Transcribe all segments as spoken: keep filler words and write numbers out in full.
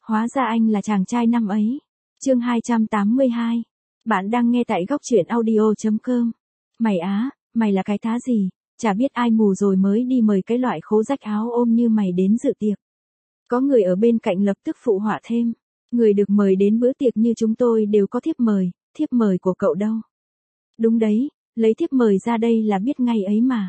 Hóa ra anh là chàng trai năm ấy. Chương hai trăm tám mươi hai. Bạn đang nghe tại góc truyện audio chấm com. Mày á, mày là cái thá gì, chả biết ai mù rồi mới đi mời cái loại khố rách áo ôm như mày đến dự tiệc. Có người ở bên cạnh lập tức phụ họa thêm. Người được mời đến bữa tiệc như chúng tôi đều có thiếp mời, thiếp mời của cậu đâu? Đúng đấy, lấy thiếp mời ra đây là biết ngay ấy mà.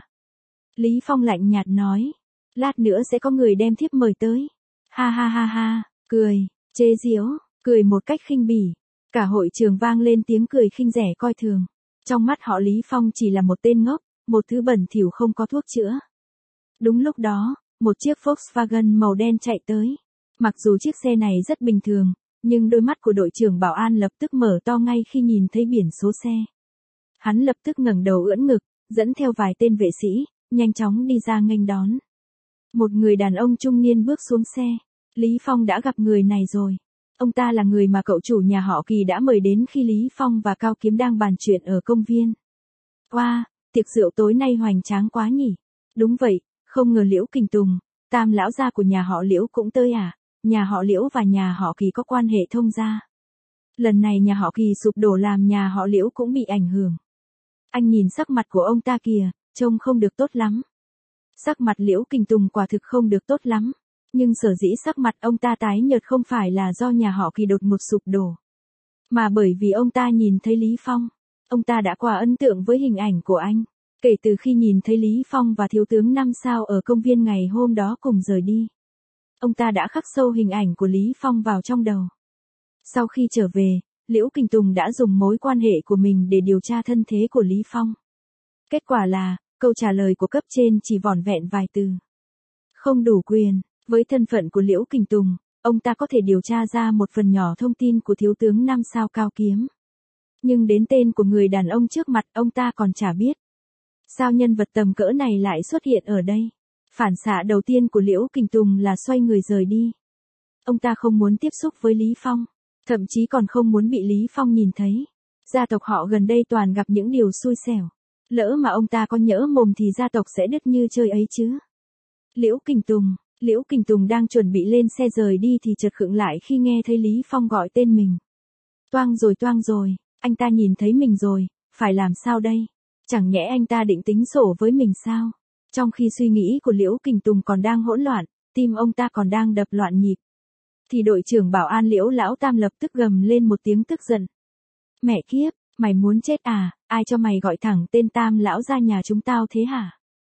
Lý Phong lạnh nhạt nói. Lát nữa sẽ có người đem thiếp mời tới. Ha ha ha ha, cười, chế giễu, cười một cách khinh bỉ. Cả hội trường vang lên tiếng cười khinh rẻ coi thường. Trong mắt họ Lý Phong chỉ là một tên ngốc, một thứ bẩn thỉu không có thuốc chữa. Đúng lúc đó, một chiếc Volkswagen màu đen chạy tới. Mặc dù chiếc xe này rất bình thường, nhưng đôi mắt của đội trưởng bảo an lập tức mở to ngay khi nhìn thấy biển số xe. Hắn lập tức ngẩng đầu ưỡn ngực, dẫn theo vài tên vệ sĩ, nhanh chóng đi ra nghênh đón. Một người đàn ông trung niên bước xuống xe. Lý Phong đã gặp người này rồi. Ông ta là người mà cậu chủ nhà họ Kỳ đã mời đến khi Lý Phong và Cao Kiếm đang bàn chuyện ở công viên. Wow, tiệc rượu tối nay hoành tráng quá nhỉ. Đúng vậy, không ngờ Liễu Kình Tùng, tam lão gia của nhà họ Liễu cũng tới à. Nhà họ Liễu và nhà họ Kỳ có quan hệ thông gia. Lần này nhà họ Kỳ sụp đổ làm nhà họ Liễu cũng bị ảnh hưởng. Anh nhìn sắc mặt của ông ta kìa, trông không được tốt lắm. Sắc mặt Liễu Kình Tùng quả thực không được tốt lắm. Nhưng sở dĩ sắc mặt ông ta tái nhợt không phải là do nhà họ Kỳ đột ngột sụp đổ. Mà bởi vì ông ta nhìn thấy Lý Phong. Ông ta đã quá ấn tượng với hình ảnh của anh. Kể từ khi nhìn thấy Lý Phong và thiếu tướng năm sao ở công viên ngày hôm đó cùng rời đi. Ông ta đã khắc sâu hình ảnh của Lý Phong vào trong đầu. Sau khi trở về, Liễu Kình Tùng đã dùng mối quan hệ của mình để điều tra thân thế của Lý Phong. Kết quả là, câu trả lời của cấp trên chỉ vỏn vẹn vài từ. Không đủ quyền. Với thân phận của Liễu Kình Tùng, ông ta có thể điều tra ra một phần nhỏ thông tin của thiếu tướng năm sao Cao Kiếm. Nhưng đến tên của người đàn ông trước mặt ông ta còn chả biết. Sao nhân vật tầm cỡ này lại xuất hiện ở đây? Phản xạ đầu tiên của Liễu Kình Tùng là xoay người rời đi. Ông ta không muốn tiếp xúc với Lý Phong, thậm chí còn không muốn bị Lý Phong nhìn thấy. Gia tộc họ gần đây toàn gặp những điều xui xẻo. Lỡ mà ông ta có nhỡ mồm thì gia tộc sẽ đứt như chơi ấy chứ. Liễu Kình Tùng, Liễu Kình Tùng đang chuẩn bị lên xe rời đi thì chợt khựng lại khi nghe thấy Lý Phong gọi tên mình. Toang rồi toang rồi, anh ta nhìn thấy mình rồi, phải làm sao đây? Chẳng nhẽ anh ta định tính sổ với mình sao? Trong khi suy nghĩ của Liễu Kình Tùng còn đang hỗn loạn, tim ông ta còn đang đập loạn nhịp. Thì đội trưởng bảo an Liễu Lão Tam lập tức gầm lên một tiếng tức giận. Mẹ kiếp, mày muốn chết à, ai cho mày gọi thẳng tên Tam lão ra nhà chúng tao thế hả?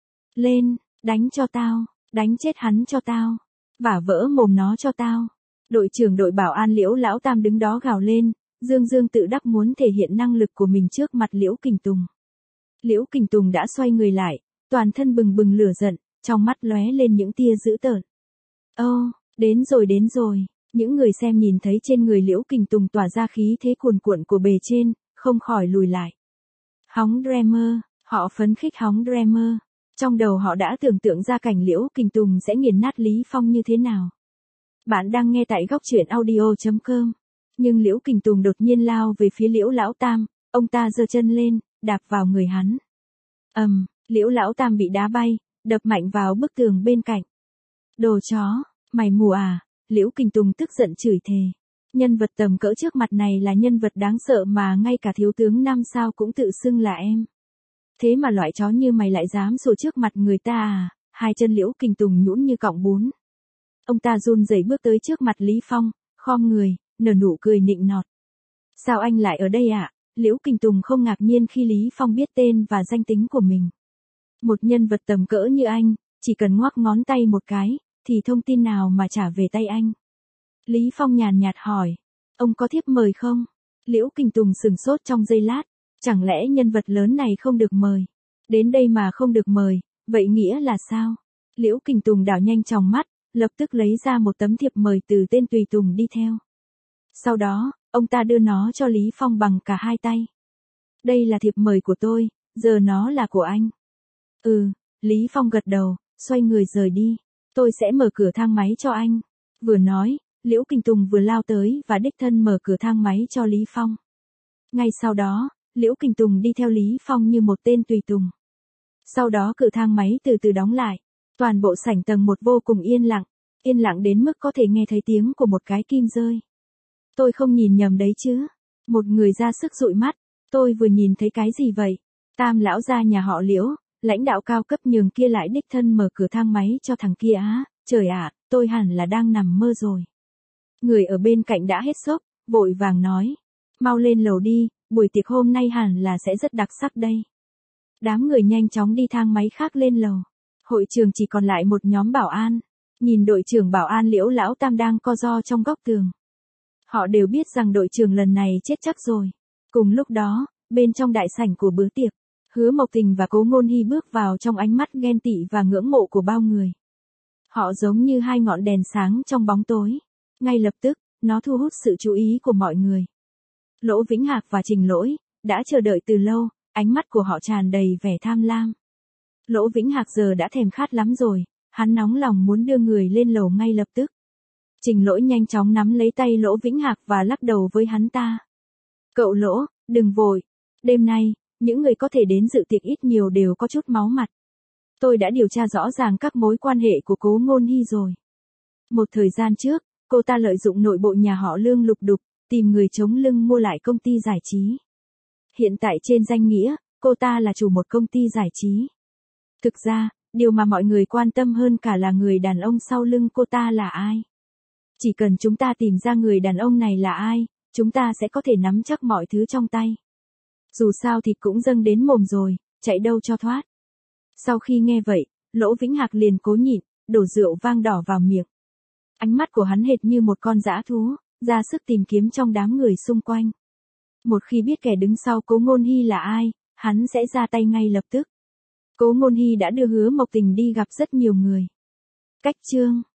Lên, đánh cho tao. Đánh chết hắn cho tao. Vả vỡ mồm nó cho tao. Đội trưởng đội bảo an Liễu Lão Tam đứng đó gào lên, dương dương tự đắc muốn thể hiện năng lực của mình trước mặt Liễu Kình Tùng. Liễu Kình Tùng đã xoay người lại, toàn thân bừng bừng lửa giận, trong mắt lóe lên những tia dữ tợn. Ô, oh, đến rồi đến rồi. Những người xem nhìn thấy trên người Liễu Kình Tùng tỏa ra khí thế cuồn cuộn của bề trên, không khỏi lùi lại. Hóng Dreamer, họ phấn khích hóng Dreamer. Trong đầu họ đã tưởng tượng ra cảnh Liễu Kình Tùng sẽ nghiền nát Lý Phong như thế nào. Bạn đang nghe tại góc truyện audio chấm com. Nhưng Liễu Kình Tùng đột nhiên lao về phía Liễu Lão Tam, ông ta giơ chân lên, đạp vào người hắn. Ầm, um, Liễu Lão Tam bị đá bay, đập mạnh vào bức tường bên cạnh. Đồ chó, mày mù à? Liễu Kình Tùng tức giận chửi thề. Nhân vật tầm cỡ trước mặt này là nhân vật đáng sợ mà ngay cả thiếu tướng năm sao cũng tự xưng là em. Thế mà loại chó như mày lại dám sủa trước mặt người ta à? Hai chân Liễu Kình Tùng nhũn như cọng bún. Ông ta run rẩy bước tới trước mặt Lý Phong, khom người, nở nụ cười nịnh nọt. Sao anh lại ở đây ạ? À? Liễu Kình Tùng không ngạc nhiên khi Lý Phong biết tên và danh tính của mình. Một nhân vật tầm cỡ như anh, chỉ cần ngoắc ngón tay một cái, thì thông tin nào mà trả về tay anh? Lý Phong nhàn nhạt hỏi, ông có thiếp mời không? Liễu Kình Tùng sừng sốt trong giây lát. Chẳng lẽ nhân vật lớn này không được mời? Đến đây mà không được mời, vậy nghĩa là sao? Liễu Kình Tùng đảo nhanh tròng mắt, lập tức lấy ra một tấm thiệp mời từ tên tùy tùng đi theo. Sau đó, ông ta đưa nó cho Lý Phong bằng cả hai tay. Đây là thiệp mời của tôi, giờ nó là của anh. Ừ, Lý Phong gật đầu, xoay người rời đi. Tôi sẽ mở cửa thang máy cho anh. Vừa nói, Liễu Kình Tùng vừa lao tới và đích thân mở cửa thang máy cho Lý Phong. Ngay sau đó, Liễu Kình Tùng đi theo Lý Phong như một tên tùy tùng. Sau đó cửa thang máy từ từ đóng lại. Toàn bộ sảnh tầng một vô cùng yên lặng. Yên lặng đến mức có thể nghe thấy tiếng của một cái kim rơi. Tôi không nhìn nhầm đấy chứ. Một người ra sức dụi mắt. Tôi vừa nhìn thấy cái gì vậy? Tam lão gia nhà họ Liễu, lãnh đạo cao cấp nhường kia lại đích thân mở cửa thang máy cho thằng kia á. Trời ạ, tôi hẳn là đang nằm mơ rồi. Người ở bên cạnh đã hết sốc, vội vàng nói. Mau lên lầu đi, buổi tiệc hôm nay hẳn là sẽ rất đặc sắc đây. Đám người nhanh chóng đi thang máy khác lên lầu. Hội trường chỉ còn lại một nhóm bảo an. Nhìn đội trưởng bảo an Liễu lão tam đang co ro trong góc tường. Họ đều biết rằng đội trưởng lần này chết chắc rồi. Cùng lúc đó, bên trong đại sảnh của bữa tiệc, Hứa Mộc Tình và Cố Ngôn Hi bước vào trong ánh mắt ghen tị và ngưỡng mộ của bao người. Họ giống như hai ngọn đèn sáng trong bóng tối. Ngay lập tức, nó thu hút sự chú ý của mọi người. Lỗ Vĩnh Hạc và Trình Lỗi đã chờ đợi từ lâu, ánh mắt của họ tràn đầy vẻ tham lam. Lỗ Vĩnh Hạc giờ đã thèm khát lắm rồi, hắn nóng lòng muốn đưa người lên lầu ngay lập tức. Trình Lỗi nhanh chóng nắm lấy tay Lỗ Vĩnh Hạc và lắc đầu với hắn ta. Cậu Lỗ, đừng vội. Đêm nay, những người có thể đến dự tiệc ít nhiều đều có chút máu mặt. Tôi đã điều tra rõ ràng các mối quan hệ của Cố Ngôn Hi rồi. Một thời gian trước, cô ta lợi dụng nội bộ nhà họ Lương lục đục, tìm người chống lưng mua lại công ty giải trí. Hiện tại trên danh nghĩa, cô ta là chủ một công ty giải trí. Thực ra, điều mà mọi người quan tâm hơn cả là người đàn ông sau lưng cô ta là ai. Chỉ cần chúng ta tìm ra người đàn ông này là ai, chúng ta sẽ có thể nắm chắc mọi thứ trong tay. Dù sao thịt cũng dâng đến mồm rồi, chạy đâu cho thoát. Sau khi nghe vậy, Lỗ Vĩnh Hạc liền cố nhịn, đổ rượu vang đỏ vào miệng. Ánh mắt của hắn hệt như một con dã thú, ra sức tìm kiếm trong đám người xung quanh. Một khi biết kẻ đứng sau Cố Ngôn Hi là ai, hắn sẽ ra tay ngay lập tức. Cố Ngôn Hi đã đưa Hứa Mộc Tình đi gặp rất nhiều người. Cách chương